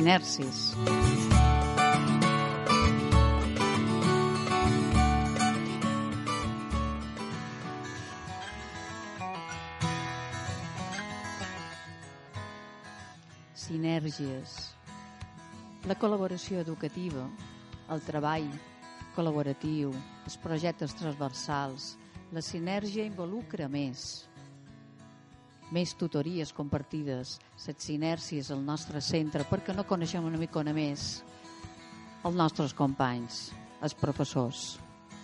sinersis. Sinergies. La col·laboració educativa, el treball col·laboratiu, els projectes transversals, la sinergia involucra més tutories compartides, les sinèrcies al nostre centre, perquè no coneixem una mica més els nostres companys, els professors.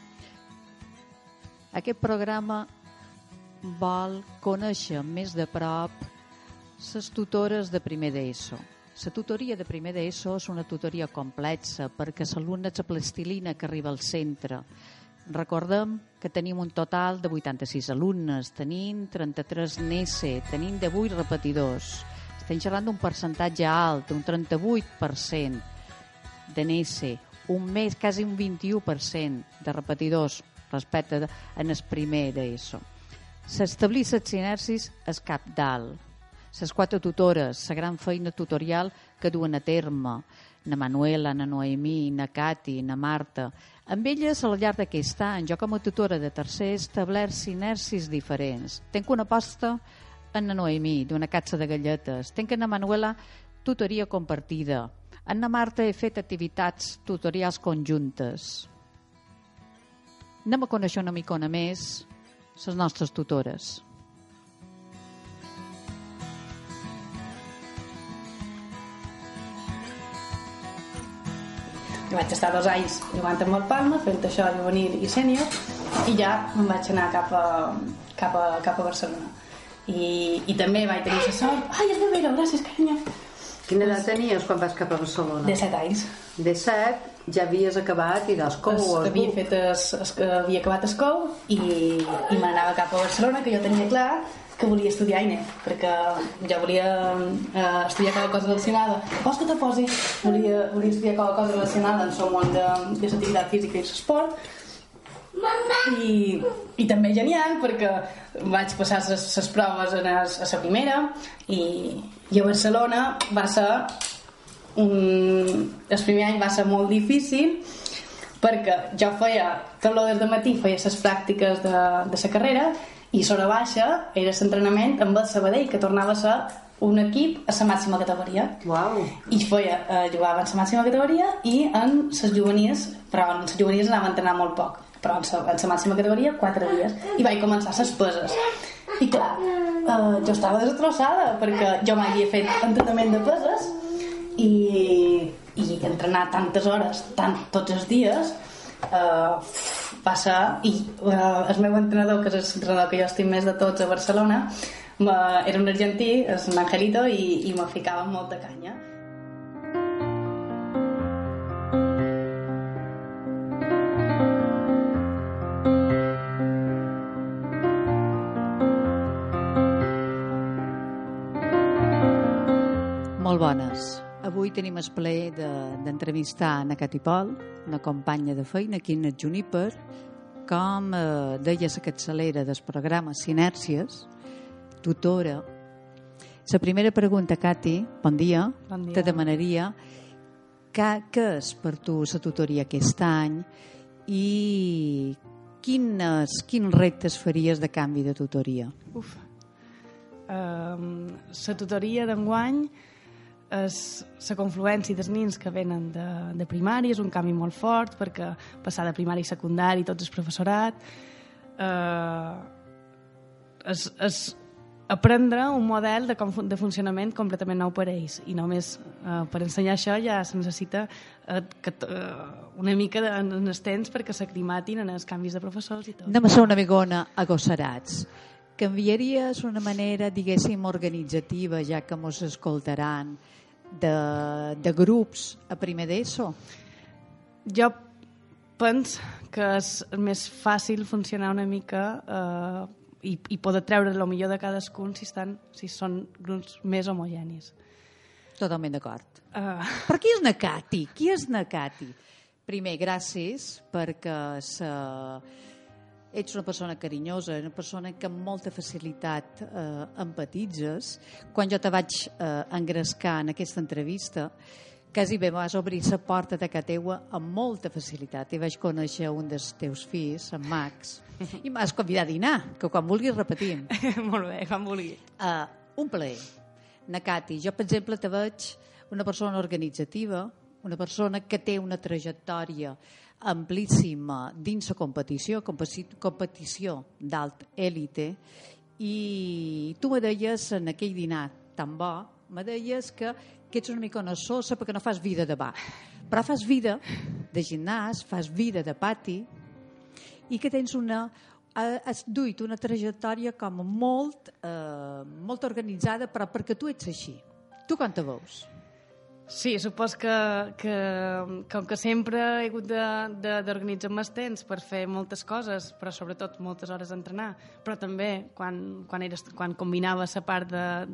Aquest programa vol conèixer més de prop les tutores de primer d'ESO. La tutoria de primer d'ESO és una tutoria complexa perquè l'alumne és la plastilina que arriba al centre. Recordem que tenim un total de 86 alumnes, tenim 33 NESE, tenim 18 repetidors. Estem xerrant d'un percentatge alt, un 38% de NESE, quasi un 21% de repetidors respecte en el primer d'ESO. S'establir les sinergies és cabdal. Les 4 tutores, la gran feina tutorial que duen a terme, na Manuela, na Noemí, na Cati, na Marta. Amb elles, al llarg d'aquest any, jo com a tutora de tercer he establert sinergies diferents. Tenc una aposta en na Noemí, d'una caixa de galletes. Tenc en na Manuela tutoria compartida. En na Marta he fet activitats tutorials conjuntes. Anem a conèixer una micona més les nostres tutores. Jo vaig estar 2 anys jugant amb el Palma, fent això juvenil i sènior, i ja me'n vaig anar cap a Barcelona. I també vaig tenir la sort... Ai, és Bebero, gràcies, carinyo. Quina edat tenies quan vas cap a Barcelona? De 7 anys. De 7 ja havies acabat i dels COU. Havia acabat el COU i me n'anava cap a Barcelona, que jo tenia clar que volia estudiar AINE, perquè jo volia estudiar cada cosa relacionada. Vols que te posi? Volia estudiar cada cosa relacionada en el món de l'activitat física i l'esport. I també genial, perquè vaig passar les proves a la primera i a Barcelona va ser el primer any va ser molt difícil, perquè jo feia tot el de matí, feia les pràctiques de la carrera, i sobre baixa era l'entrenament amb el Sabadell, que tornava a ser un equip a la màxima categoria. Wow. I jugava en la màxima categoria i en les juvenils, però en les juvenils anava a entrenar molt poc, però en la màxima categoria 4 dies, i vaig començar les peses. I clar, jo estava destrossada, perquè jo mai havia fet entrenament de peses i entrenar tantes hores, tots els dies, va ser, i el meu entrenador, que és l'entrenador que jo estic més de tots a Barcelona, era un argentí, és un Angelito, i me ficava molt de canya. Molt bones. Avui tenim el plaer d'entrevistar na Cati Pol, una companya de feina aquí en el Juniper, com deia la capçalera del programa Sinèrcies, tutora. La primera pregunta, Cati, bon dia. Bon dia. Te demanaria què és per tu la tutoria aquest any i quins reptes faries de canvi de tutoria? La tutoria d'enguany és la confluència dels nens que venen de primària, és un canvi molt fort, perquè passar de primària i secundari, tots el professorat, és aprendre un model de funcionament completament nou per a ells, i només per ensenyar això ja se necessita una mica en els temps perquè s'aclimatin en els canvis de professors i tot. Anem a ser una migona agosarats. Canviaries una manera, diguéssim, organitzativa, ja que mos escoltaran, de grups a primer d'ESO? Jo penso que és més fàcil funcionar una mica i poder treure el millor de cadascun si són grups més homogenis. Totalment d'acord. Per qui és na Cati? Qui és na Cati? Primer, gràcies, perquè ets una persona carinyosa, una persona que amb molta facilitat empatitzes. Quan jo te vaig engrescar en aquesta entrevista, quasi bé vas obrir la porta de casa teua amb molta facilitat i vaig conèixer un dels teus fills, en Max, i m'has convidat a dinar, que quan vulguis repetim. Molt bé, quan vulgui. Un plaer. Na Cati, jo, per exemple, te veig una persona organitzativa, una persona que té una trajectòria amplíssima dins la competició d'alt élite, i tu me deies en aquell dinar tan bo, me deies que ets una mica una sosa perquè no fas vida de bar, però fas vida de gimnàs, fas vida de pati, i que tens has duit una trajectòria com molt organitzada, però perquè tu ets així. Tu com te veus? Sí, supos que com que sempre he hagut d'organitzar-me els temps per fer moltes coses, però sobretot moltes hores d'entrenar, però també quan combinava la part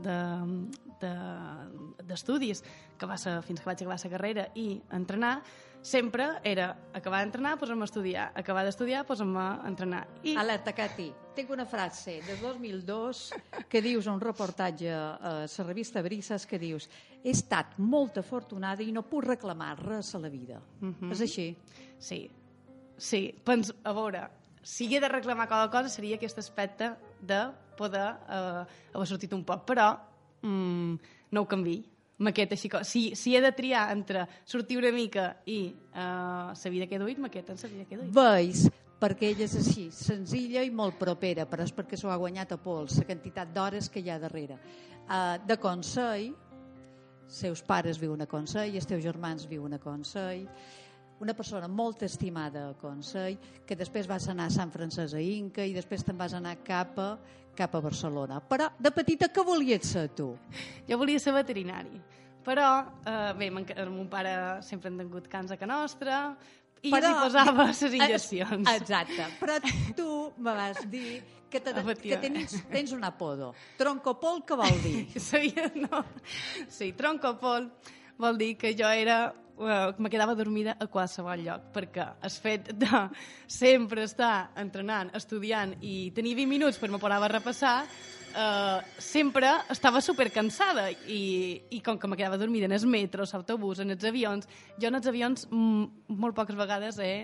d'estudis, que va ser fins que vaig acabar la carrera, i entrenar, sempre era acabar d'entrenar, posa'm a estudiar, acabar d'estudiar, posa'm a entrenar. Alerta, Cati, tinc una frase de 2002 que dius a un reportatge a la revista Brises, que dius: he estat molt afortunada i no puc reclamar res a la vida. És així? Sí. Penso, a veure, si he de reclamar qualque cosa seria aquest aspecte de poder haver sortit un poc, però no ho canviï. Si he de triar entre sortir una mica i la vida que he duit, m'aqueta en la vida que he duit. Veus, perquè ella és així, senzilla i molt propera, però és perquè s'ho ha guanyat a pols, la quantitat d'hores que hi ha darrere. De Consell, seus pares viuen a Consell, els teus germans viuen a Consell, una persona molt estimada a Consell, que després vas anar a Sant Francesc a Inca i després te'n vas anar cap a Barcelona. Però de petita què volies ser tu? Jo volia ser veterinari, però bé, mon pare sempre ha tingut cans a casa nostra i s'hi posava les injeccions. Exacte, però tu me vas dir que tens un apodo. Troncopol, què vol dir? Sí, troncopol vol dir que jo me quedava dormida a qualsevol lloc, perquè el fet de sempre estar entrenant, estudiant i tenir 20 minuts per me poder repassar, sempre estava supercansada i com que me quedava dormida en el metro, l'autobús, en els avions, jo en els avions molt poques vegades he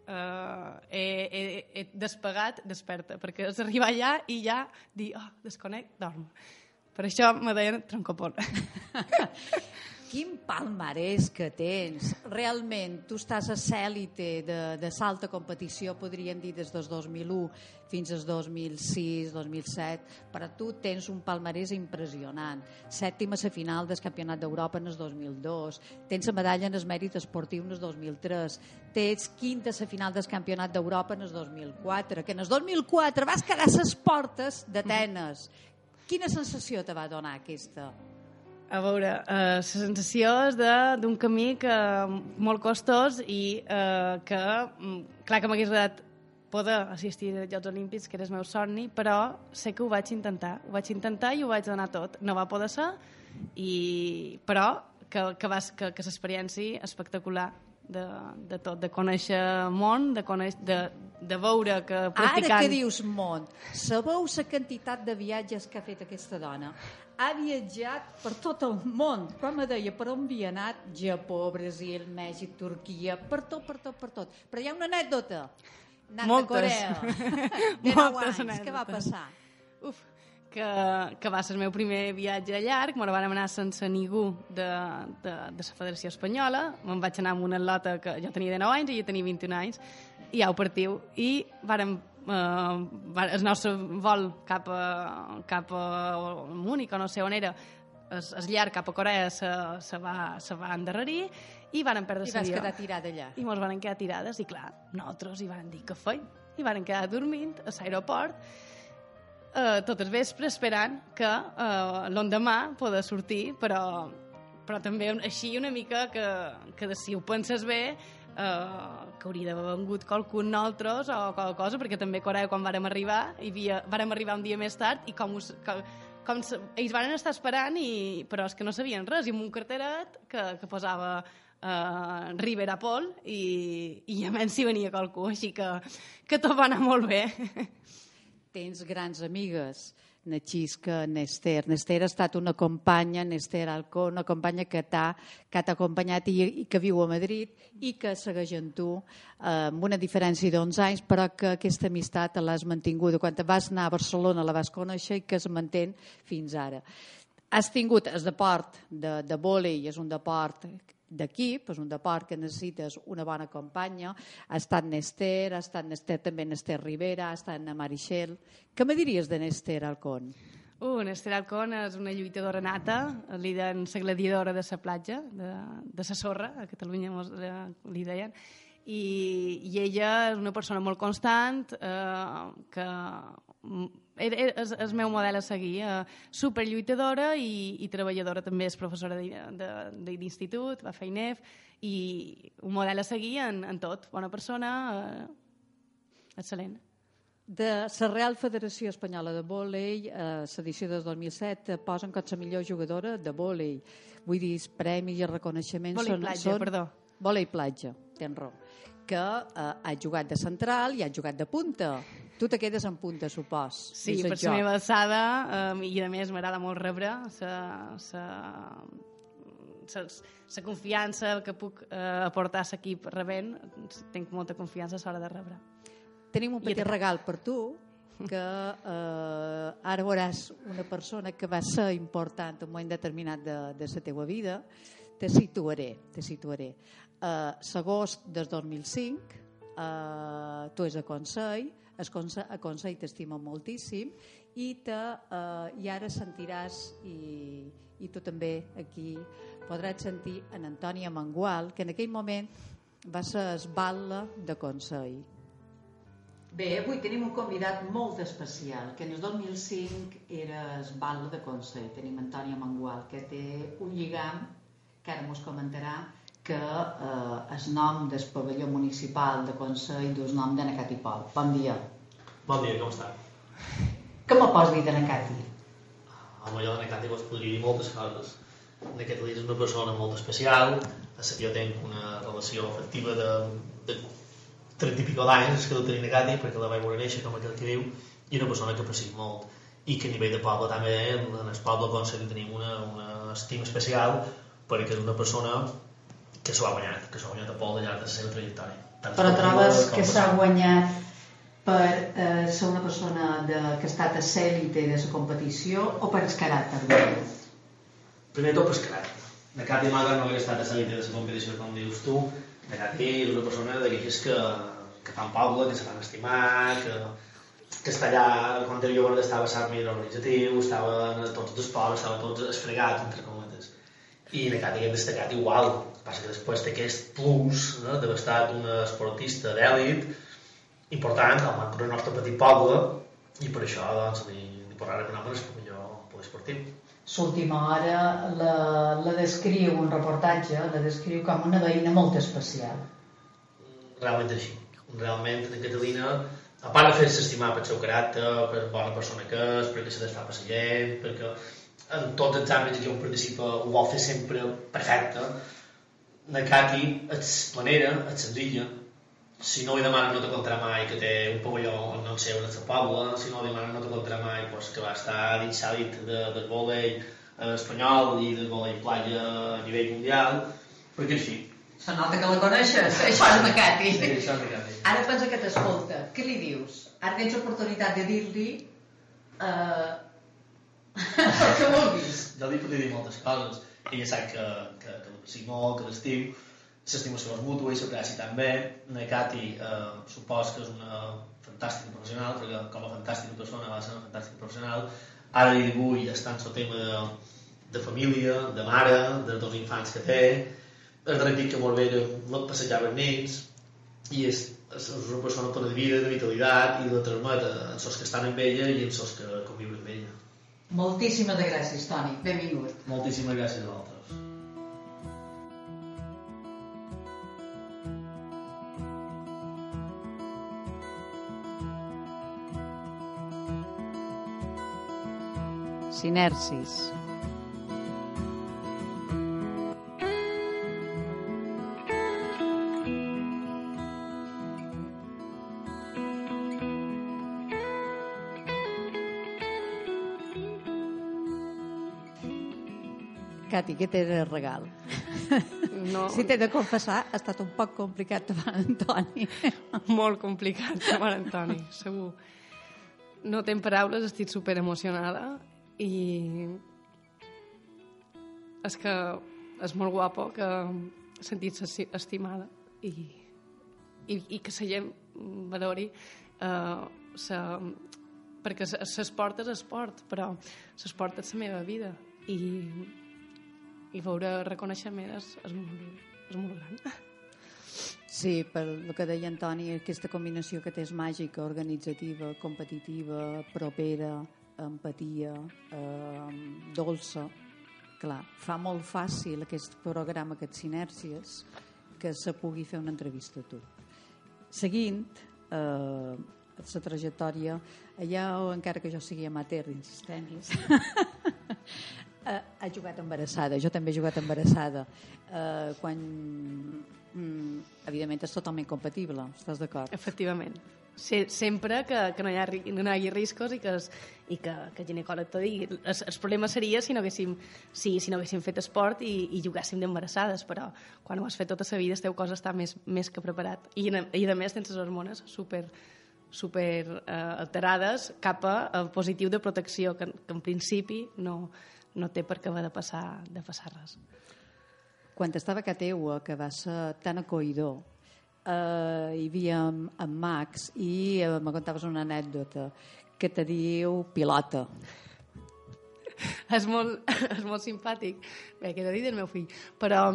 despegat desperta, perquè és arribar allà i ja dir, desconec, dormo. Per això me deien troncopol. Quin palmarès que tens. Realment, tu estàs a l'èlite de l'alta competició, podríem dir, des del 2001 fins al 2006, 2007, però tu tens un palmarès impressionant. Sèptima a la final del Campionat d'Europa en el 2002, tens la medalla en el mèrit esportiu en el 2003, tens quinta a la final del Campionat d'Europa en el 2004, que en el 2004 vas quedar a les portes d'Atenes. Quina sensació te va donar aquesta? A veure, la sensació és d'un camí molt costós i que, clar que m'hagués agradat poder assistir als Jocs Olímpics, que era el meu somni, però sé que ho vaig intentar i ho vaig donar tot. No va poder ser, però que l'experiència espectacular de tot, de conèixer el món, de veure que practicant... Ara que dius món, sabeu la quantitat de viatges que ha fet aquesta dona? Ha viatjat per tot el món, com me deia, per on havia anat? Japó, Brasil, Mèxic, Turquia, per tot. Però hi ha una anècdota. Anant a Corea. De 9 anys, què va passar? Que va ser el meu primer viatge llarg, me'n vam anar sense ningú de la Federació Espanyola, me'n vaig anar amb una atleta que jo tenia 19 anys i ella tenia 21 anys, i ja ho partiu, i el nostre vol cap a Múnich, o no sé on era, el llarg cap a Corea se va endarrerir i varen perdre l'avió. I vas quedar tirada allà. I ens van quedar tirades, i clar, nosaltres hi van dir què feim, i van quedar dormint a l'aeroport, tot el vespre esperant que l'endemà poder sortir, però també així una mica que si ho penses bé, que hauria d'haver vengut qualcun nosaltres o qualque cosa, perquè també a Corea quan vàrem arribar un dia més tard i com ells van estar esperant, però és que no sabien res, i amb un carteret que posava Rivera Pol i a menys si venia qualcú, així que tot va anar molt bé. Tens grans amigues Natxisca, Nester. Nester ha estat una companya, Nester Alcó, una companya que t'ha acompanyat i que viu a Madrid i que segueix amb tu amb una diferència d'11 anys, però que aquesta amistat l'has mantinguda. Quan vas anar a Barcelona la vas conèixer i que es manté fins ara. Has tingut el deport de vòlei, és un deport d'equip, és un deport que necessites una bona companya. Ha estat Nester també Nester Rivera, ha estat na Marixel. Què me diries de Nester Alcón? Nester Alcón és una lluitadora nata, li deien la gladiadora de la platja, de la sorra, a Catalunya li deien, i ella és una persona molt constant, que és el meu model a seguir, superlluitadora i treballadora, també és professora d'institut, va fer INEF, i un model a seguir en tot, bona persona, excel·lent. De la Real Federació Espanyola de Vòlei, l'edició del 2007, posen com la millor jugadora de vòlei. Vull dir, els premis i reconeixements Vòlei-platja. Vòlei-platja, tens raó. Que ha jugat de central i ha jugat de punta. Tu te quedes en punta, supos. Sí, per la meva alçada, i a més m'agrada molt rebre la confiança que puc aportar a l'equip rebent. Tinc molta confiança a l'hora de rebre. Tenim un petit regal per tu, que ara veuràs una persona que va ser important en un moment determinat de la teva vida. Te situaré. L'agost del 2005, tu és a Consell, a Consell t'estima moltíssim i ara sentiràs, i tu també aquí podràs sentir en Antònia Mangual, que en aquell moment va ser esbatla de Consell. Bé, avui tenim un convidat molt especial, que en el 2005 era esbatla de Consell. Tenim Antònia Mangual, que té un lligam, que ara mos comentarà, que el nom del pavelló municipal de Consell du el nom de Cati Pol. Bon dia. Bon dia, com està? Què me pots dir de Cati? Home, jo de Cati vos podria dir moltes coses. Cati és una persona molt especial, a la que jo tinc una relació afectiva de 30 i pico d'anys que deu tenir Cati, perquè la vaig veure néixer, com aquell que diu, i una persona que aprecio molt. I que a nivell de poble també, en el poble Consell tenim una estima especial, perquè és una persona que s'ho ha guanyat a Pol al llarg de la seva trajectòria. Però trobes que s'ha guanyat per ser una persona que ha estat a l'élite de la competició o per el caràcter? Primer tot per el caràcter. La Cati Maga no hauria estat a l'élite de la competició, com dius tu. La Cati és una persona d'aquelles que fan poble, que se fan estimar, que està allà, quan era jove estava a l'àmbit organitzatiu, estava a tots els esports, estava tots esfregat, entre cometes. I la Cati hem destacat igual. Passa que després té aquest plus d'haver estat una esportista d'èlit important al nostre petit poble, i per això doncs, li posarà el nom en el millor poliesportiu. L'última hora la descriu un reportatge, la descriu com una veïna molt especial. Realment així. Realment, en Catalina, a part de fer-se estimar pel seu caràcter, per bona persona que és, perquè se desfà per la gent, perquè en tots els àmbits que on participa ho vol fer sempre perfecte. La Cati és planera, és senzilla. Si no li demanen no te contarà mai que té un pavelló on no seu en el seu poble, si no li demanen no te contarà mai que va estar dins l'elit del vòlei espanyol i del vòlei platja a nivell mundial, perquè així. Se nota que la coneixes, això és la Cati. Sí, això és la Cati. Ara pensa que t'escolta, què li dius? Ara tens l'oportunitat de dir-li el que vulguis. Jo li podria dir moltes coses. Ella sap que l'aprecio molt, que l'estim, l'estimació és mútua i s'aprecia també. La Cati supos que és una fantàstica professional, perquè com a fantàstica persona va ser una fantàstica professional. Ara li vull estar en el tema de família, de mare, dels dos infants que té. El darrer dia que molt bé passejava amb ells, i és una persona plena de vida, de vitalitat, i la transmet en els que estan amb ella i en els que conviuen amb ella. Moltíssimes gràcies, Toni. Benvingut. Moltíssimes gràcies a vosaltres. Sinersis. Cati, què té de regal? No, Si t'he de confessar, ha estat un poc complicat davant Antoni. molt complicat, davant Antoni, segur. No tenc paraules, estic super emocionada i és que és molt guapo que sentir-se estimada i que la gent valori perquè l'esport és esport, però l'esport és la meva vida i veure reconeixement és molt gran. Sí, per el que deia Antoni, aquesta combinació que té és màgica, organitzativa, competitiva, propera, empatia, dolça. Clar, fa molt fàcil aquest programa, aquestes sinèrgies, que se pugui fer una entrevista a tu. Seguint la trajectòria, allà, encara que jo sigui amateur dins els tenis, ha jugat embarassada. Jo també he jugat embarassada. Evidentment és totalment compatible, estàs d'acord? Efectivament. Sempre que no hi hagi riscos i que el ginecòleg t'ho digui. El problema seria si no haguéssim fet esport i jugàssim d'embarassades, però quan ho has fet tota la vida el teu cos està més que preparat. I a més tens les hormones super alterades cap a positiu de protecció, que en principi no té per què haver de passar res. Quan estava a Cateua, que va ser tan acollidor, hi havia en Max i me contaves una anècdota que te diu pilota. És molt simpàtic. Bé, què he de dir del meu fill? Però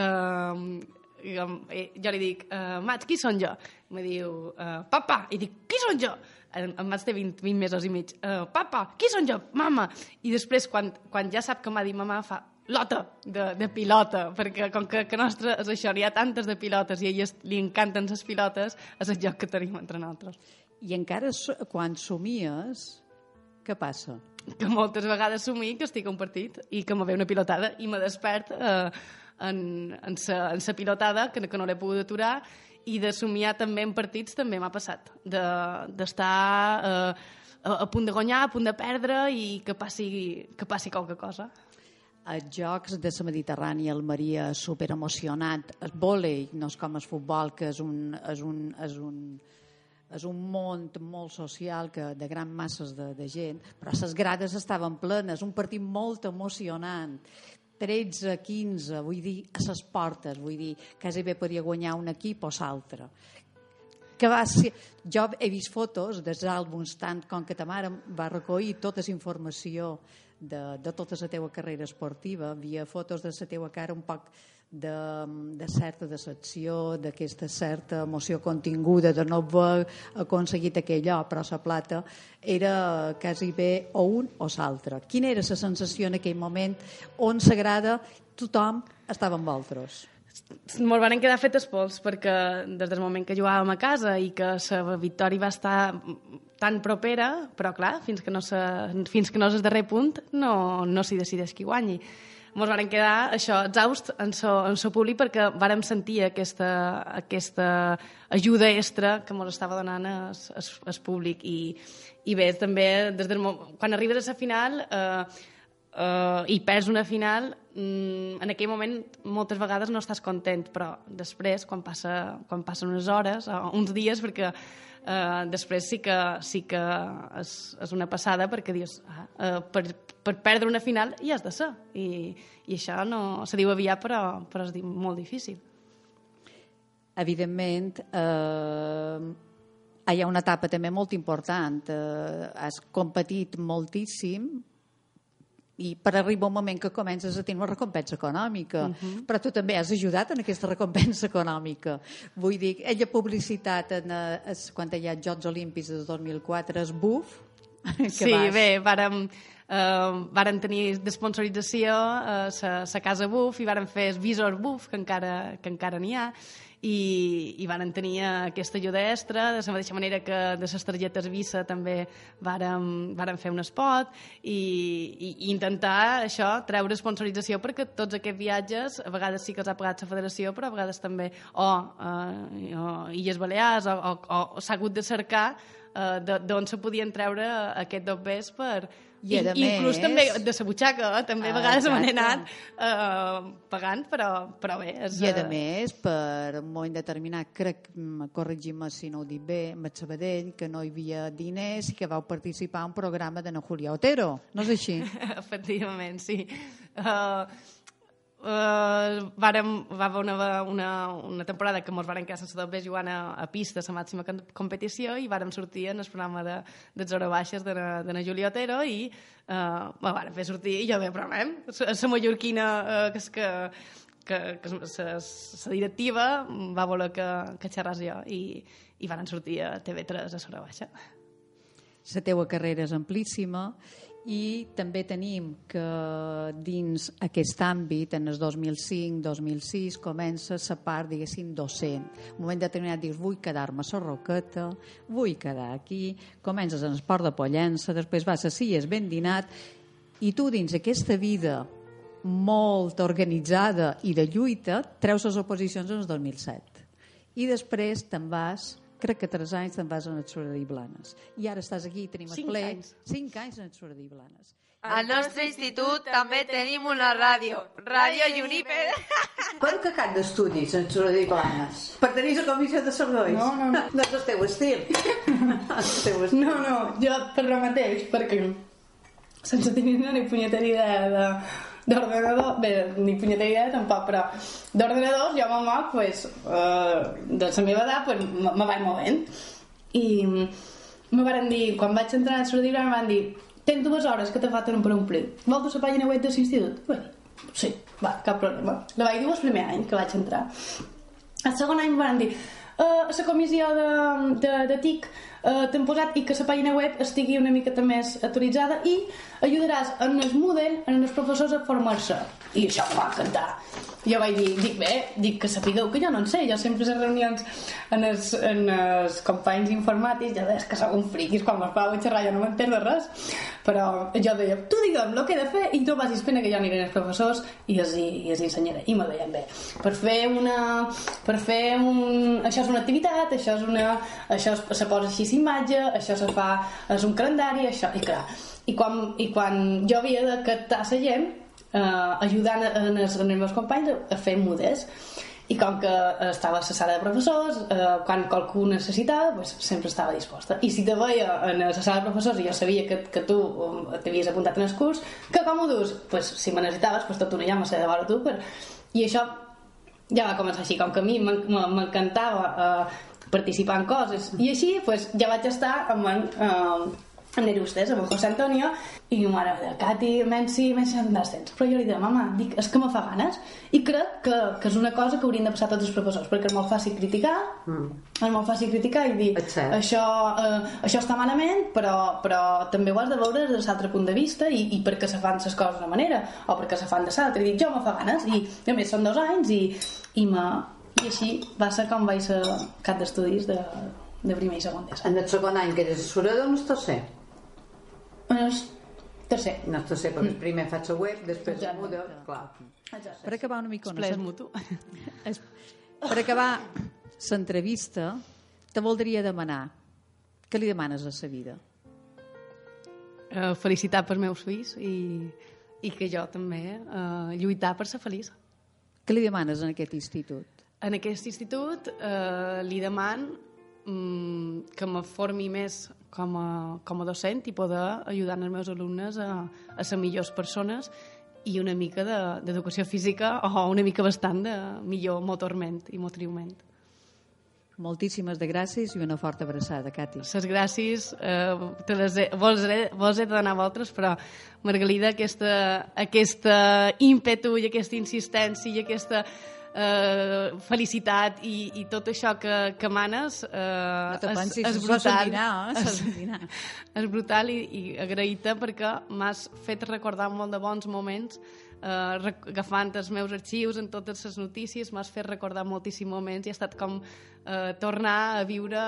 jo li dic, Mats, qui són jo? Me diu, papa. I dic, qui són jo? En Mats té 20 mesos i mig. Papa, qui són jo? Mama. I després, quan ja sap que m'ha dit mamà, fa lota de pilota, perquè com que nostre és això, n'hi ha tantes de pilotes i a elles li encanten les pilotes, és el joc que tenim entre nosaltres. I encara quan somies, què passa? Que moltes vegades somio que estic a un partit i que me ve una pilotada i me despert en sa pilotada que no l'he pogut aturar, i de somiar també en partits també m'ha passat, d'estar a punt de guanyar, a punt de perdre i que passi qualque cosa. Els Jocs de la Mediterrània, el Maria superemocionat, el vòlei no és com el futbol, que és un món molt social de gran masses de gent, però les grades estaven plenes, un partit molt emocionant, 13-15, vull dir, a les portes, vull dir, quasi bé podia guanyar un equip o l'altre. Jo he vist fotos dels àlbums, tant com que ta mare va recollir tota la informació de tota la teva carrera esportiva. Havia fotos de la teva cara un poc de certa decepció, d'aquesta certa emoció continguda de no haver aconseguit aquell or, però la plata era quasi bé o un o l'altre. Quina era la sensació en aquell moment on s'agrada tothom estava amb vosaltres? Molt van quedar fetes pols, perquè des del moment que jugàvem a casa i que la victòria va estar tan propera, però clar, fins que no és el darrer punt no s'hi decideix qui guanyi. Ens van quedar això exhaust en el públic perquè vàrem sentir aquesta ajuda extra que ens estava donant el públic i bé, també quan arribes a la final i perds una final, en aquell moment moltes vegades no estàs content, però després quan passen unes hores o uns dies, perquè després sí que és una passada, perquè dius per perdre una final hi has de ser i això no se diu aviat, però es diu molt difícil. Evidentment hi ha una etapa també molt important, has competit moltíssim i per arribar un moment que comences a tenir una recompensa econòmica, però tu també has ajudat en aquesta recompensa econòmica. Vull dir, la publicitat quan hi ha Jocs Olímpics del 2004 és BUF. Sí, bé, vàrem tenir d'esponsorització la casa BUF i vàrem fer el visor BUF, que encara n'hi ha, i varen tenir aquesta ajuda extra, de la mateixa manera que de les targetes Visa també varen fer un spot i intentar això, treure sponsorització, perquè tots aquests viatges a vegades sí que els ha pagat la federació, però a vegades també Illes Balears o s'ha hagut de cercar d'on se podien treure aquests dobbers I inclús també de la butxaca, també a vegades m'han anat pagant, però bé. I a més, per un moment determinat, crec, corregim-me si no ho dic bé, amb el Sabadell, que no hi havia diners i que vau participar en un programa de Julia Otero, no és així? Efectivament, sí. Va haver una temporada que ens varen quedar sense d'haver jugant a pista, la màxima competició, i vàrem sortir en el programa de Zora Baixes de na Júlia Otero i me varen fer sortir, i jo bé, però la mallorquina que la directiva va voler que xerràs jo i varen sortir a TV3 a Zora Baixa. La teua carrera és amplíssima i també tenim que dins aquest àmbit, en el 2005-2006, comença la part, diguéssim, docent. En un moment determinat dius, vull quedar-me a la Roqueta, vull quedar aquí, comences en el Port de Pollença, després vas a Cies ben dinat, i tu dins aquesta vida molt organitzada i de lluita treus les oposicions en el 2007. I després te'n vas, crec que 3 anys te'n vas a Natxorada i Blanes. I ara estàs aquí, tenim el ple. 5 anys a Natxorada i Blanes. Al nostre institut també tenim una ràdio, Ràdio Juniper. Per què cap d'estudis en Natxorada i Blanes? Per tenir la comissió de serveis? No. No és el teu estil. No, jo per lo mateix, perquè sense tenir ni punyetera idea d'ordenador, bé, ni punyetera idea tampoc, però d'ordenadors jo me moc, pues, de la meva edat, pues, me vaig movent. I me van dir, quan vaig entrar a la llibre, me van dir, tens 2 hores que te falten per omplir. Vols la pàgina web de l'institut? Bé, sí, va, cap problema. La vaig dir el primer any que vaig entrar. El segon any me van dir, a la comissió de TIC t'hem posat i que la pàgina web estigui una miqueta més actualitzada i ajudaràs en el Moodle, en els professors a formar-se. I això em va encantar. Jo vaig dir, dic que sapigueu que jo no en sé, jo sempre a les reunions en els companys informàtics, ja veus que sóc un friquis, quan me'ls pau a xerrar jo no m'entenc de res, però jo deia, tu digue'm el que he de fer i tu vagis fent que jo aniré als professors i els ensenyaré, i me deien bé, això és una activitat, això se posa així imatge, això se fa, és un calendari, això, i clar, i quan jo havia de captar la gent ajudant els meus companys a fer mudes, i com que estava a la sala de professors, quan qualcú necessitava, pues, sempre estava disposta. I si te veia en la sala de professors i jo sabia que tu t'havies apuntat en el curs, que com ho dus? Pues, si me necessitaves, pues, tot una ja m'ha de veure tu. I això ja va començar així, com que a mi m'encantava participar en coses. I així pues, ja vaig estar amb en Nerustes, amb el José Antonio, i ma mare deia, Cati, menys tens temps. Però jo li deia, mama, és que me fa ganes, i crec que és una cosa que haurien de passar tots els professors, perquè és molt fàcil criticar, i dir, això està malament, però també ho has de veure des de l'altre punt de vista, i perquè se fan les coses d'una manera, o perquè se fan de l'altra. I dic, jo me fa ganes, i a més són 2 anys, i així va ser com vaig ser cap d'estudis de primer i segon d'ESO. En el segon any que eres assessorador o en el tercer? En el tercer. En el tercer, perquè primer faig la web, després la muda, clar. Per acabar una mica... Esplès mutu. Per acabar l'entrevista, te voldria demanar, què li demanes a la vida? Felicitat pels meus fills i que jo també lluitar per ser feliç. Què li demanes en aquest institut? En aquest institut li deman que me formi més com a docent i poder ajudar els meus alumnes a ser millors persones i una mica d'educació física o una mica bastant de millor motorment i motriument. Moltíssimes de gràcies i una forta abraçada, Cati. Les gràcies vos he de donar a vosaltres, però Margalida, aquesta ímpetu i aquesta insistència i aquesta felicitat i tot això que manes és brutal. És brutal i agraït-te perquè m'has fet recordar molt de bons moments agafant els meus arxius en totes les notícies, m'has fet recordar moltíssims moments i ha estat com tornar a viure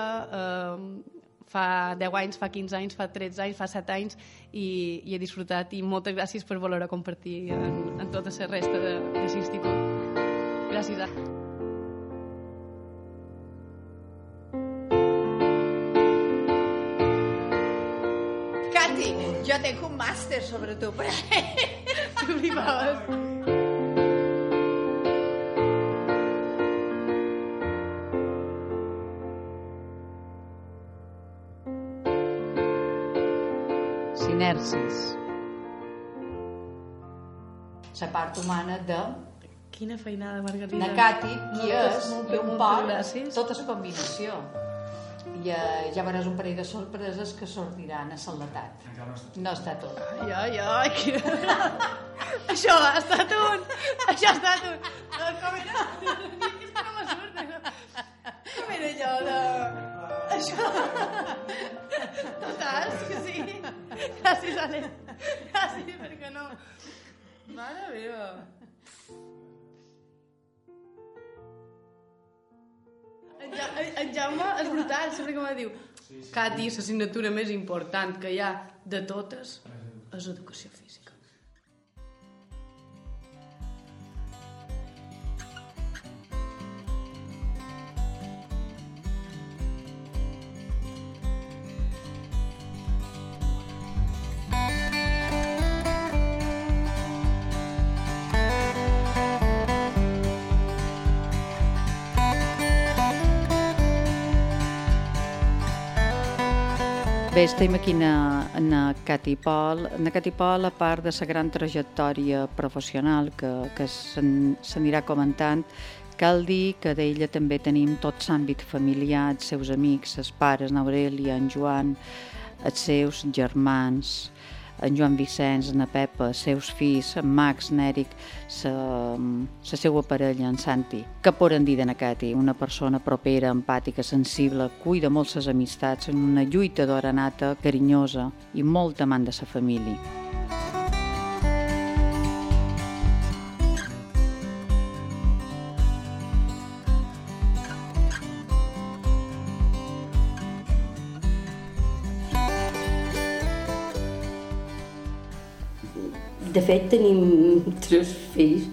fa 10 anys, fa 15 anys, fa 13 anys, fa 7 anys i he disfrutat i moltes gràcies per voler compartir en tota la resta de l'institut. Gràcies. Cati, yo tengo un máster sobre tu Tu flipaves. Sinercis. La part humana de Quina feinada, Margarida. na Cati, qui és, i un pot, gràcies. tot és combinació. I ja veuràs un parell de sorpreses que sortiran a l'enlatat. No està tot. Ai. Això ha estat un. Això ha estat un. Com era? És que no me surt. Com era allò de... Això. Total, que sí. Gràcies, Ale. Gràcies, perquè no... Mare meva. En Jaume és brutal, sempre que me diu Cati, l'assignatura més important que hi ha de totes és educació física. Bé, estem aquí na Cati Pol. Na Cati Pol, a part de la gran trajectòria professional que s'anirà comentant, cal dir que d'ella també tenim tot l'àmbit familiar, els seus amics, els pares, n'Aurelia, en Joan, els seus germans, en Joan Vicenç, na Pepa, els seus fills, en Max, n'Eric, la seva parella, en Santi. Què podem dir de na Cati? Una persona propera, empàtica, sensible, cuida molt les amistats, una lluitadora nata, carinyosa i molt amant de la família. De fet, tenim 3 fills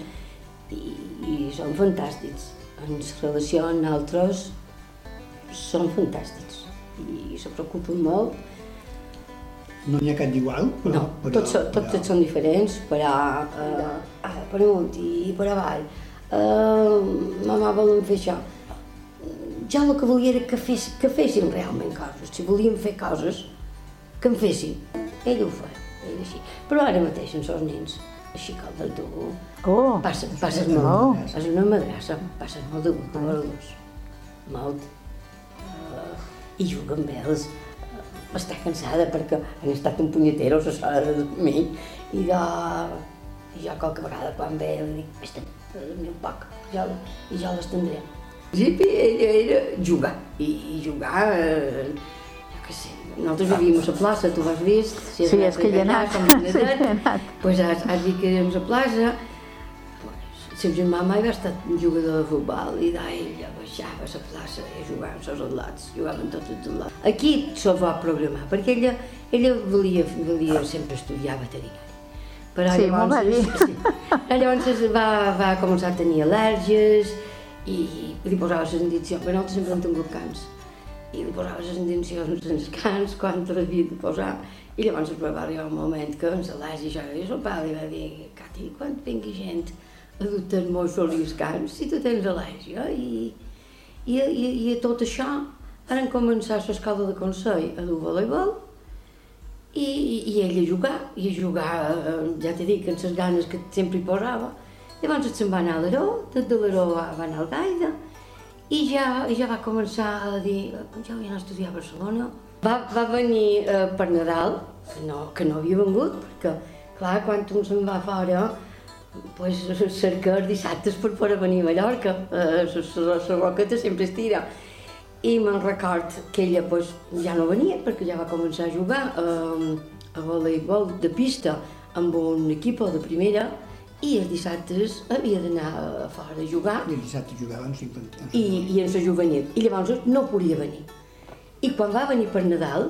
i són fantàstics. En relació amb altres són fantàstics i se preocupen molt. No n'hi ha cap d'igual? No, tots són diferents, però per amunt i per avall. Mamà volen fer això. Jo el que volia era que fessin realment coses. Si volíem fer coses, que en fessin. Ell ho fa. Així. Però ara mateix amb els nens, així cal del tu, passes molt, és una madrassa, passes molt de gordos, molt, i juguen bé els, està cansada perquè han estat un punyetero a l'hora de dormir, i jo qualque vegada quan ve li dic, vés-te'n, dormir un poc, i jo l'estendré. Al principi ella era jugar, i jugar, jo què sé, nosaltres vivíem a la plaça, tu has vist? Sí, és que hi he anat. Doncs has vist que érem a la plaça. El seu germà mai va estar jugador de futbol i ella baixava a la plaça i jugava amb els atlats, jugaven tots els atlats. Aquí se'l va programar, perquè ella volia sempre estudiar veterinari. Però sí, m'ho va dir. Llavors va començar a tenir al·lèrgies i li posava les injeccions, perquè nosaltres sempre hem tingut cans. I li posava les injeccions als cans quan te l'havia de posar. I llavors va arribar un moment que ens al·lèrgia i el pare li va dir Cati, quan vingui gent a dur-te molt sols els cans si tu tens al·lèrgia? I a tot això van començar a l'escola de Consell a dur voleibol i ell a jugar, ja t'he dit, amb les ganes que sempre hi posava. Llavors se'n va anar a l'Aró, des de l'Aró va anar al Gaida, i ja va començar a dir, ja vull anar a estudiar a Barcelona. Va venir per Nadal, que no havia vengut, perquè, clar, quan un se'n va fora, cerca els dissabtes per poder venir a Mallorca, la roqueta sempre es tira. I me'n record que ella ja no venia, perquè ja va començar a jugar a voleibol de pista amb un equip de primera, i els dissabtes havia d'anar a fora a jugar. I els dissabtes jugaven 50 anys. I en la juvenil. I llavors no podia venir. I quan va venir per Nadal,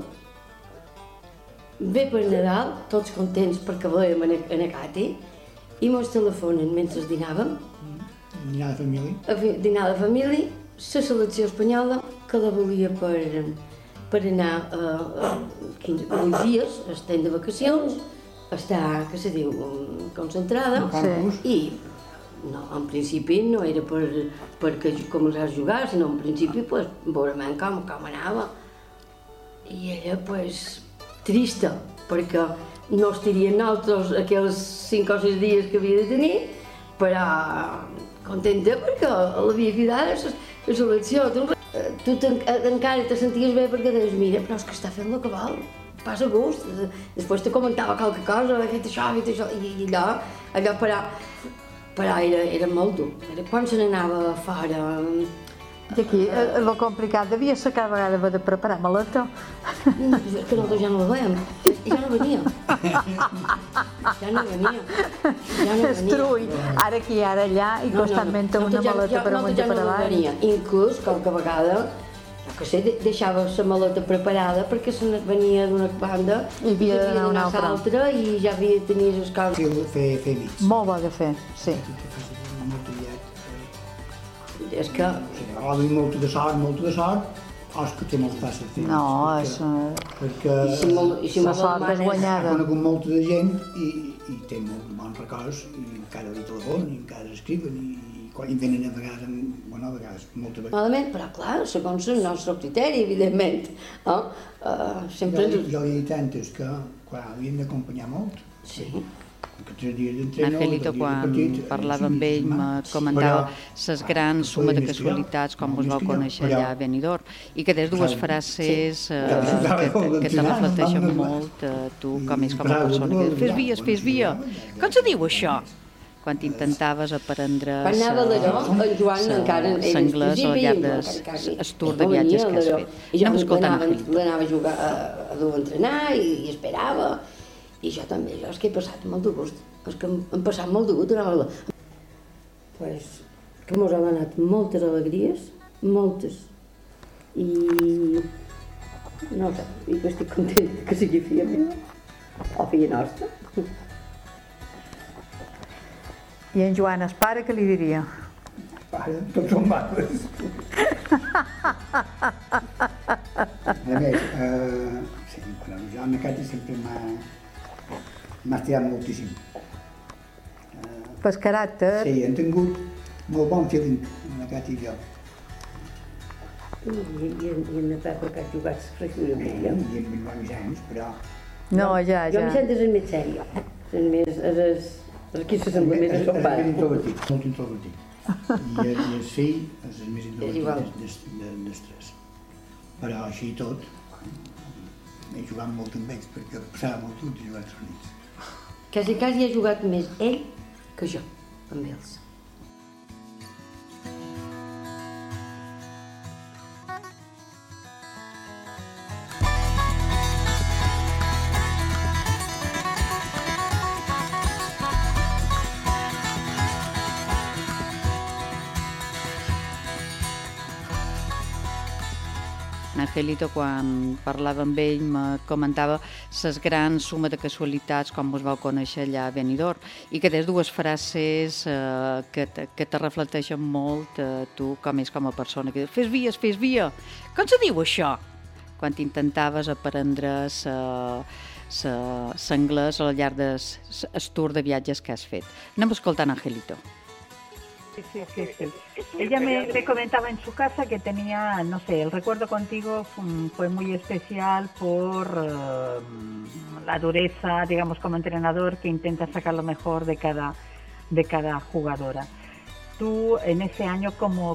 tots contents perquè veiem a Cati, i mos telefonen mentre dinàvem. Dinar de família. Dinar de família, la selecció espanyola que la volia per per anar 8 dies, estem de vacacions, estar, que se diu, concentrada, i no, en principi no era per començar a jugar, sinó en principi pues, veurem com anava. I ella, pues, trista, perquè no estarien nosaltres aquells 5 o 6 dies que havia de tenir, però contenta perquè l'havia cridat a la selecció. Tu encara te senties bé perquè deies, mira, però és que està fent el que vol, passa gust. Després te comentava qualque cosa, he fet això, i allò però era molt dur. Quan se n'anava fora... I aquí, el complicat devia ser cada vegada haver de preparar maleta. Que nosaltres ja no la veiem. Ja no venia. És trull. Ara aquí, ara allà, i constantment una maleta per amunt i per avall. Inclús, qualque vegada, que sé, deixava la maleta preparada perquè se venia d'una banda i havia d'anar a una altra i ja havia de tenir les coses. Fer bits. Molt bo de fer, sí. És que... Ha de molta de sort, és que té molt fàcil fer. No, és... Perquè la sort és guanyada. Ha conegut molta de gent i té molt bons records, i encara li telefonen, i encara escriuen, i quan hi venen a vegades, bueno, a vegades, moltes vegades. Malament, però clar, segons el nostre criteri, evidentment. Sempre... Jo li he dit antes que havien d'acompanyar molt. Sí. Angelito, quan parlava amb ell, me comentava les grans suma de casualitats com us vau conèixer allà a Benidorm, i que des dues frases que te reflecteixen molt tu com és com a persona. Fes via! Com se diu això? Quan intentaves aprendre l'anglès al llarg del tour de viatges que has fet. Anem escoltant Angelito. L'anava a jugar, a dur a entrenar i esperava. I jo també, és que he passat molt de gust. És que hem passat molt de gust. Pues, que mos han donat moltes alegries, moltes. I no sé, i que estic contenta que sigui filla meva, o filla nostra. I en Joan, el pare, què li diria? Pare, tots són mares. A més, sí, però jo en Cati sempre m'ha estirat moltíssim. Per caràcter? Sí, hem tingut molt bon feeling, en Cati i jo. I en Pepa, que has jugat fractura amb ella? I en bons anys, però... No, ja. Jo em sento és més sèrio. Aquí s'assembla més a son pare. Molt introvertit. I el fill és el més introvertit dels tres. Però així i tot, he jugat molt amb ells, perquè passava molt temps de jugar amb els nits. Quasi he jugat més ell que jo, amb ells. Angelito, quan parlava amb ell, me comentava les grans suma de casualitats com us vau conèixer allà a Benidorm, i que des dues frases que te reflecteixen molt tu com és com a persona. Que fes via! Com se diu això? Quan intentaves aprendre l'anglès al llarg del tour de viatges que has fet. Anem escoltant Angelito. Sí. Ella me comentaba en su casa que tenía, no sé, el recuerdo contigo fue muy especial por la dureza, digamos, como entrenador que intenta sacar lo mejor de cada jugadora. Tú en ese año, ¿cómo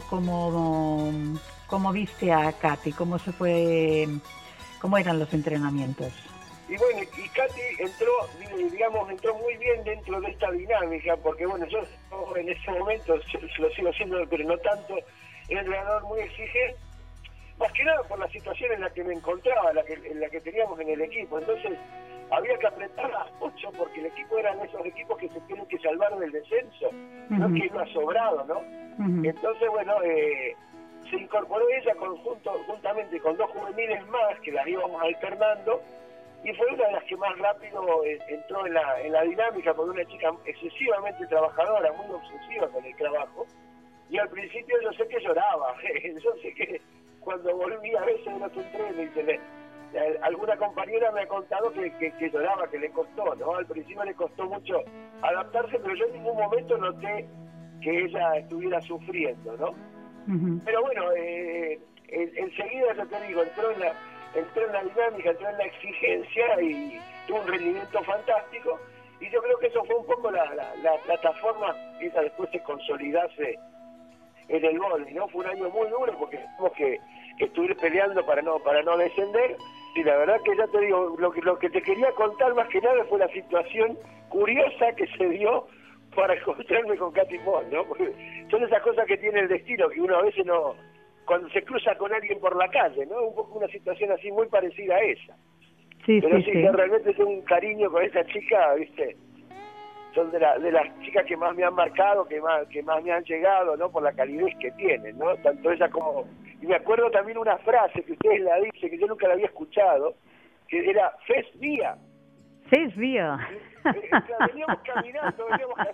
viste a Katy? ¿Cómo eran los entrenamientos? Y bueno, y Katy entró muy bien dentro de esta dinámica, porque bueno, yo en ese momento lo sigo siendo, pero no tanto, el entrenador muy exigente, más que nada por la situación en la que me encontraba, en la que teníamos en el equipo. Entonces había que apretar las 8 porque el equipo eran esos equipos que se tienen que salvar del descenso, no que iba sobrado, ¿no? Entonces, bueno, se incorporó ella juntamente con 2 juveniles más que las íbamos alternando, y fue una de las que más rápido entró en la dinámica, con una chica excesivamente trabajadora, muy obsesiva con el trabajo. Y al principio yo sé que lloraba, yo sé que cuando volví a veces de los entrenos y alguna compañera me ha contado que lloraba, que le costó, ¿no? Al principio le costó mucho adaptarse, pero yo en ningún momento noté que ella estuviera sufriendo, ¿no? Pero bueno, enseguida, ya te digo, entró en la dinámica, entró en la exigencia y tuvo un rendimiento fantástico, y yo creo que eso fue un poco la plataforma que ella después se consolidase en el vóley, ¿no? Fue un año muy duro porque tuvimos que estuvir peleando para no descender, y la verdad que ya te digo, lo que te quería contar más que nada fue la situación curiosa que se dio para encontrarme con Katy Moll, ¿no? Porque son esas cosas que tiene el destino, que uno a veces no, cuando se cruza con alguien por la calle, ¿no? Un poco una situación así muy parecida a esa. Sí, pero sí, yo realmente tengo un cariño con esa chica, ¿viste? Son de las chicas que más me han marcado, que más me han llegado, ¿no? Por la calidez que tienen, ¿no? Tanto ella como... Y me acuerdo también una frase que ustedes la dicen, que yo nunca la había escuchado, que era Fes Vía. Fes Vía. Veníamos caminando,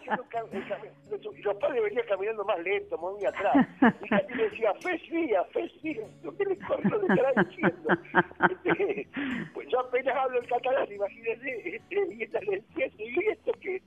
y los padres venían caminando más lento, muy atrás. Y Katy le decía, Fes Vía, lo que le corro detrás diciendo. Pues yo apenas hablo el catalán, imagínense, y ella le decía, ¿y esto qué?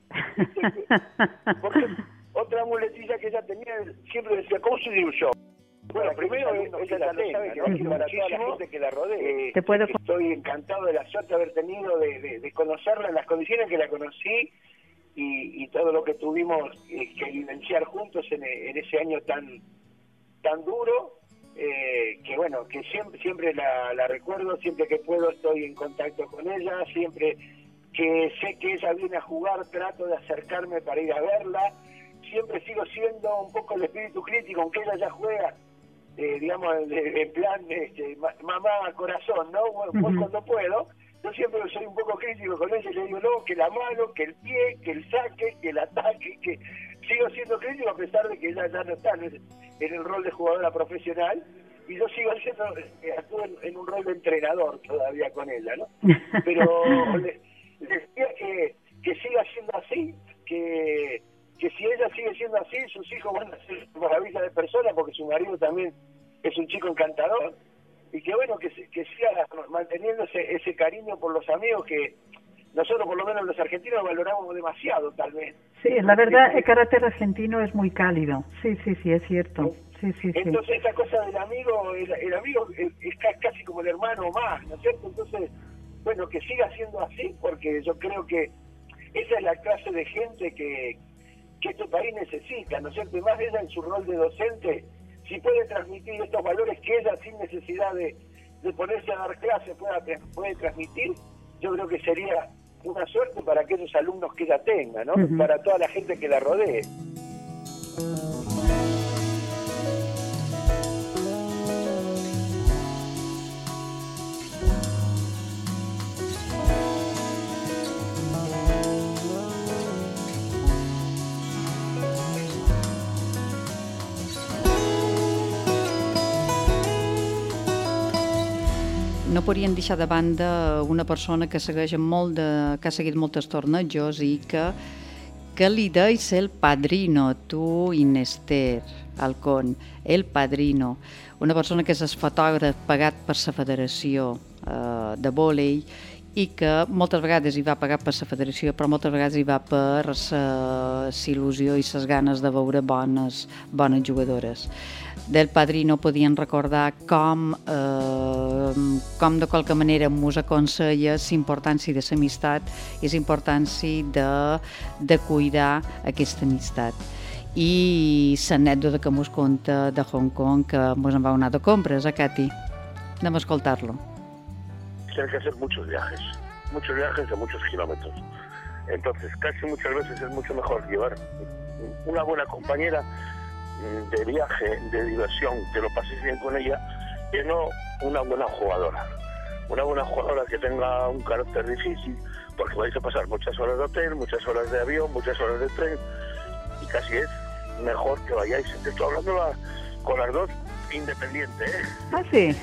Porque otra muletilla que ella tenía, siempre decía, ¿cómo se dice yo? Bueno, primero ella la sabe, ¿no? Para toda la gente que la rodee, estoy encantado de la suerte de haber tenido de conocerla en las condiciones que la conocí y todo lo que tuvimos que vivenciar juntos en ese año tan duro, que bueno, que siempre la recuerdo, siempre que puedo estoy en contacto con ella, siempre que sé que ella viene a jugar trato de acercarme para ir a verla, siempre sigo siendo un poco el espíritu crítico, aunque ella ya juega, digamos, en plan mamá corazón, ¿no? Bueno, cuando puedo, yo siempre soy un poco crítico con ella y le digo, no, que la mano, que el pie, que el saque, que el ataque, que sigo siendo crítico a pesar de que ella ya no está en el rol de jugadora profesional, y yo sigo actúo en un rol de entrenador todavía con ella, ¿no? Pero le decía que siga siendo así, que si ella sigue siendo así, sus hijos van a ser maravillas de personas, porque su marido también es un chico encantador, y que bueno, que siga manteniendo ese cariño por los amigos que nosotros, por lo menos los argentinos, valoramos demasiado, tal vez. Sí, la verdad, el carácter argentino es muy cálido. Sí, es cierto. Sí. Entonces, esa cosa del amigo, el amigo es casi como el hermano más, ¿no es cierto? Entonces, bueno, que siga siendo así, porque yo creo que esa es la clase de gente que este país necesita, ¿no es cierto? Y más ella en su rol de docente, si puede transmitir estos valores que ella sin necesidad de ponerse a dar clases puede transmitir, yo creo que sería una suerte para aquellos alumnos que ella tenga, ¿no? Para toda la gente que la rodee. No podríem deixar de banda una persona que segueix que ha seguit molts tornejos i que li deis el padrino, tu Inester Alcón, el padrino, una persona que és el fotògraf pagat per la Federació de Vòlei i que moltes vegades hi va pagar per la Federació, però moltes vegades hi va per la il·lusió i les ganes de veure bones jugadores. Del padrino podien recordar com de qualque manera mos aconsella l'importància de l'amistat i l'importància de cuidar aquesta amistat. I l'anècdota que mos conta de Hong Kong, que mos en va anar de compres, Katy? Anem a escoltar-lo. Tienes que hacer muchos viajes de muchos kilómetros. Entonces, casi muchas veces es mucho mejor llevar una buena compañera de viaje, de diversión, que lo pases bien con ella, que no una buena jugadora. Una buena jugadora que tenga un carácter difícil, porque vais a pasar muchas horas de hotel, muchas horas de avión, muchas horas de tren, y casi es mejor que vayáis. Te estoy hablando con las dos independientes, ¿eh? Ah, sí.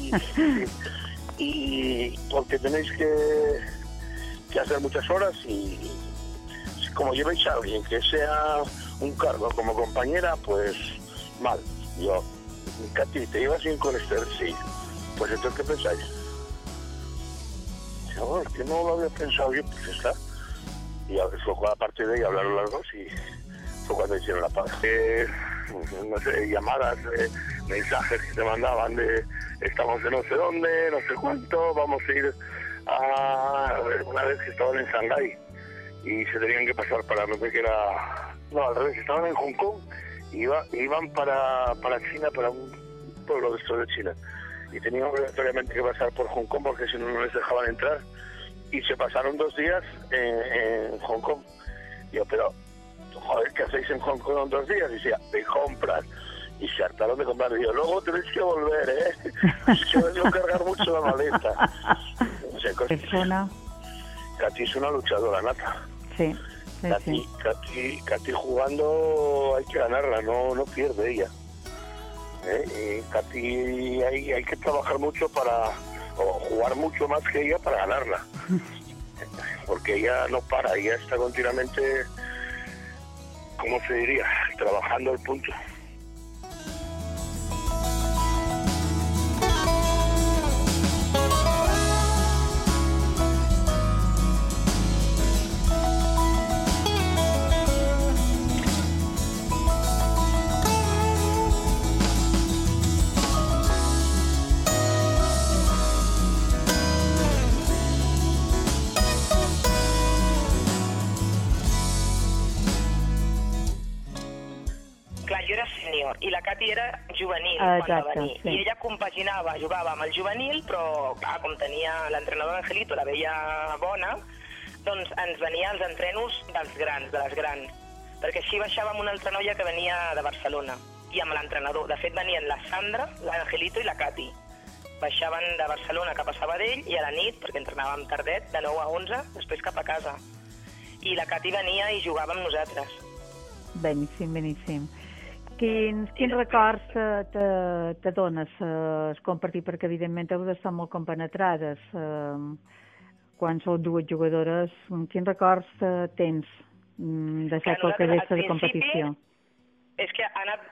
Y porque tenéis que hacer muchas horas y como llevéis a alguien que sea un cargo como compañera, pues mal. Yo Katy, ¿te llevas bien con Esther? Sí. Pues entonces, ¿qué pensáis? Dice, bueno, es que no lo había pensado yo, pues está. Y fue a partir de ahí hablaron las dos y fue cuando hicieron la paz. No sé, llamadas, mensajes que se mandaban de estamos de no sé dónde, no sé cuánto, vamos a ir a una vez que estaban en Shanghái y se tenían que pasar para, no sé qué era, no, al revés, estaban en Hong Kong y iban para China, para un pueblo de estos de China, y tenían obligatoriamente que pasar por Hong Kong porque si no, no les dejaban entrar, y se pasaron 2 días en Hong Kong. Y yo, pero joder, ¿qué hacéis en Hong Kong en 2 días? Y decía, de compras. Y se hartaron de comprar. Y yo, luego tenéis que volver, ¿eh? Es que me cargar mucho la maleta. O sea, persona. Katy es una luchadora nata. Sí. Katy jugando hay que ganarla, no pierde ella. Y Katy hay que trabajar mucho o jugar mucho más que ella para ganarla. Porque ella no para, ella está continuamente, ¿cómo se diría? Trabajando el punto. I la Katy era juvenil quan va venir. Sí. I ella compaginava, jugava amb el juvenil, però clar, com tenia l'entrenador Angelito, la veia bona, doncs ens venia als entrenos dels grans, de les grans. Perquè així baixava amb una altra noia que venia de Barcelona. I amb l'entrenador. De fet, venien la Sandra, l'Angelito i la Katy. Baixaven de Barcelona cap a Sabadell i a la nit, perquè entrenàvem tardet, de 9 a 11, després cap a casa. I la Katy venia i jugava amb nosaltres. Beníssim. Quins records te dones compartir? Perquè, evidentment, heu d'estar molt compenetrades. Quan sou 2 jugadores, quins records tens d'aquesta de competició? És que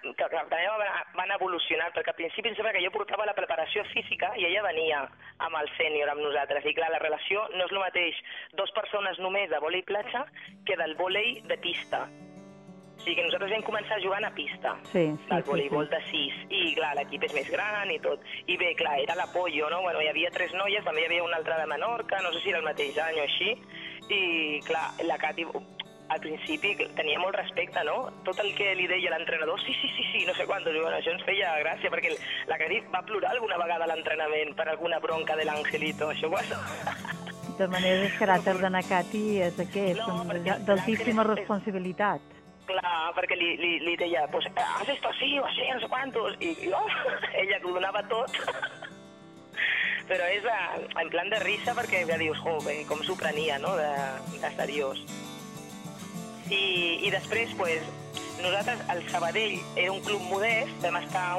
van evolucionar, perquè al principi em sembla que jo portava la preparació física i ella venia amb el sènior, amb nosaltres. I clar, la relació no és el mateix 2 persones només de vòlei platja que del vòlei de pista. O sigui que nosaltres vam començar jugant a pista, del voleibol de 6, i clar, l'equip és més gran i tot. I bé, clar, era l'Apollo, no? Bueno, hi havia 3 noies, també hi havia una altra de Menorca, no sé si era el mateix any o així, i clar, la Katy al principi tenia molt respecte, no? Tot el que li deia l'entrenador, sí, no sé quantos, bueno, això ens feia gràcia, perquè la Katy va plorar alguna vegada a l'entrenament per alguna bronca de l'Angelito, això bueno. De manera, el caràcter de la Katy és aquest, d'altíssima responsabilitat. Clar, perquè li deia, pues, has esto así o así, no sé quantos, i ella que ho donava tot. Però és en plan de risa, perquè ja dius, com s'ho prenia, no?, de seriós. I després, pues, nosaltres, el Sabadell era un club modest, vam estar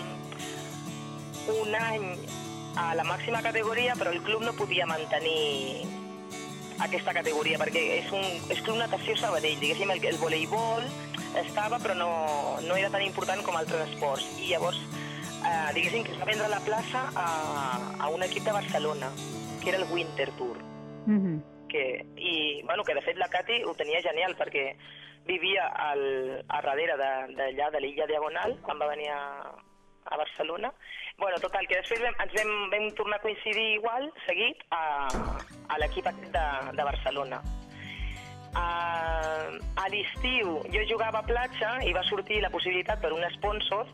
un any a la màxima categoria, però el club no podia mantenir aquesta categoria, perquè és Club Natació Sabadell, diguéssim, el voleibol estava, però no era tan important com altres esports. I llavors, diguéssim, que es va vendre la plaça a un equip de Barcelona, que era el Winter Tour. I, bueno, que de fet la Katy ho tenia genial, perquè vivia a darrere d'allà, de l'illa Diagonal, quan va venir a Barcelona. Bueno, total, que després ens vam tornar a coincidir igual, seguit, a l'equip aquest de Barcelona. A l'estiu jo jugava a platja i va sortir la possibilitat per un sponsor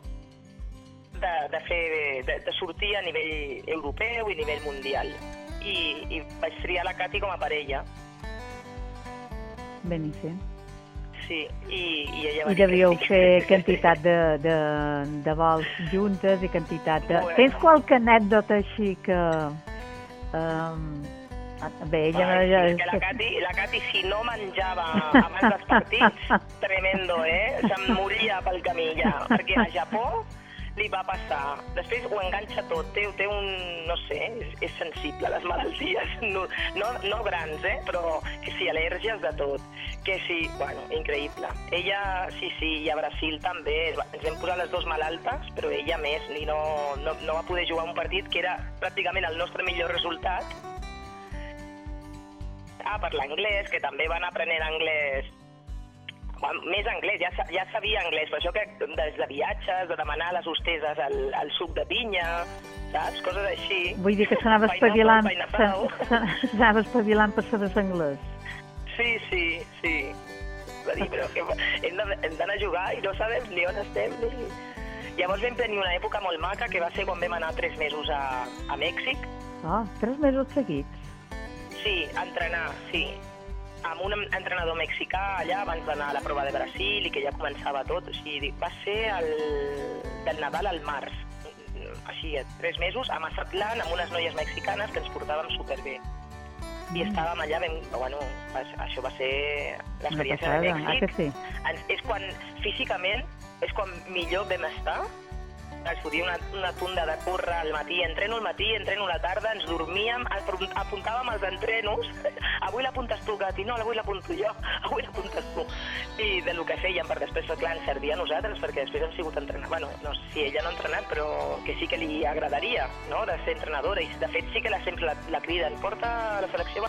de sortir a nivell europeu i a nivell mundial. I vaig triar la Katy com a parella. Beníssim. Sí, i ella va dir... I devíeu fer quantitat de vols juntes i quantitat de... Bueno. Tens qualque anècdota així que... Bé, ella... La Katy, si no menjava abans dels partits, tremendo, Se'm moria pel camí ja. Perquè a Japó li va passar. Després ho enganxa tot, té un... no sé, és sensible a les malalties, no grans, però que sí, al·lèrgies de tot. Que sí, bueno, increïble. Ella, sí, i a Brasil també, ens vam posar les dues malaltes, però ella més, i no va poder jugar un partit que era pràcticament el nostre millor resultat. Parlar anglès, que també van aprenent anglès, més anglès, ja sabia anglès, però això que des de viatges, de demanar les hosteses al suc de pinya, saps? Coses així. Vull dir que s'anava espavilant per saber anglès. Sí. Va dir, però que hem d'anar a jugar i no sabem ni on estem. Llavors vam tenir una època molt maca, que va ser quan vam anar 3 mesos a Mèxic. 3 mesos seguits? Sí, a entrenar, sí. Amb un entrenador mexicà allà abans d'anar a la prova de Brasil i que ja començava tot. O sigui, va ser del Nadal al març. Així, 3 mesos, a Mazatlán, amb unes noies mexicanes que ens portàvem superbé. I estàvem allà, bueno, això va ser l'experiència de Mèxic. Sí? És quan, físicament, és quan millor vam estar. Ens fotia una tunda de córrer al matí, entreno al matí, entreno a la tarda, ens dormíem, apuntàvem els entrenos, avui l'apuntes tu, Cati, no, avui l'apunto jo, avui l'apuntes tu. I del que fèiem, per després, clar, ens servia a nosaltres, perquè després hem sigut entrenats. Bueno, no sé si ella no ha entrenat, però que sí que li agradaria, no?, de ser entrenadora, i de fet sí que sempre la criden, porta a la selecció.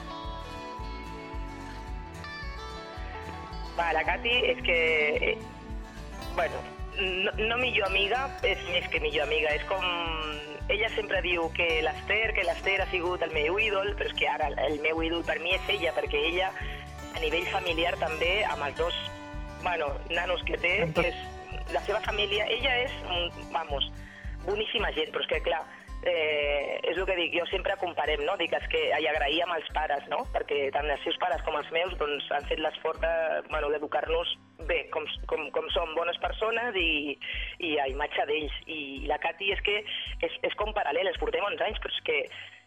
La Cati és que, bueno, no millor amiga, és més que millor amiga, és com... Ella sempre diu que l'Ester ha sigut el meu ídol, però és que ara el meu ídol per mi és ella, perquè ella, a nivell familiar també, amb els 2, nanos que té, que és la seva família, ella és, boníssima gent, però és que, clar, és el que dic, jo sempre comparem, no? Dic, és que agraïem als pares, no? Perquè tant els seus pares com els meus doncs, han fet l'esforç d'educar-nos bé, com som bones persones i a imatge d'ells. I la Cati és que és com paral·lel, els portem 11 anys, però és que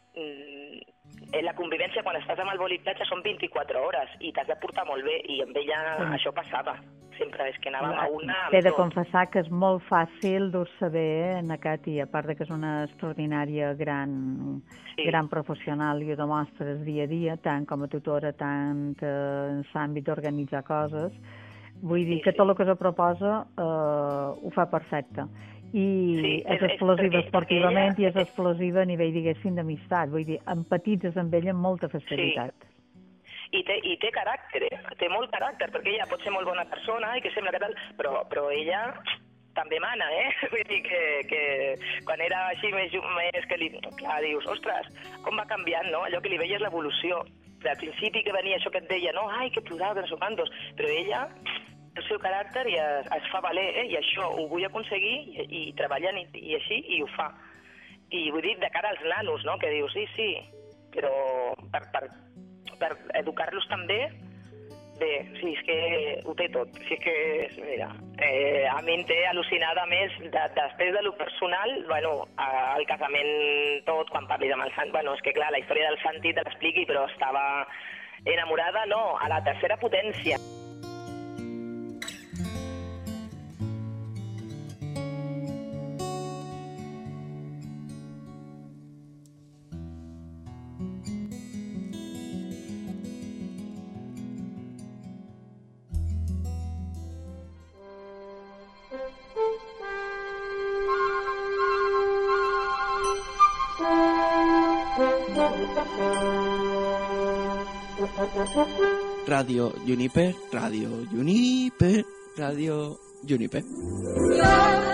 la convivència quan estàs amb el voliplatge són 24 hores i t'has de portar molt bé, i amb ella això passava. Sempre és que anàvem a una... T'he de confessar que és molt fàcil dur-se bé, na Cati, a part que és una extraordinària gran professional i ho demostres dia a dia, tant com a tutora, tant en l'àmbit d'organitzar coses. Vull dir que tot el que se proposa ho fa perfecte. I és explosiva esportivament i és explosiva a nivell, diguéssim, d'amistat. Vull dir, empatitzes amb ella amb molta facilitat. I té caràcter, té molt caràcter, perquè ella pot ser molt bona persona i que sembla que tal, però ella també mana, Vull dir que quan era així més que clar, dius, ostres, com va canviant, no? Allò que li veies l'evolució. Al principi que venia això que et deia, no, ai, que plorava, que no sé quantos, però ella, el seu caràcter i es fa valer, i això ho vull aconseguir i treballant i així, i ho fa. I vull dir, de cara als nanos, no?, que dius, sí, però per educar-los també, bé, sí, és que ho té tot. Sí, és que, mira, a mi em té al·lucinada més, després de lo personal, bueno, el casament tot, quan parlis amb el Sant, bueno, és que clar, la història del Santi te l'expliqui, però estava enamorada, no, a la tercera potència. Radio Juniper, Radio Juniper, Radio Juniper.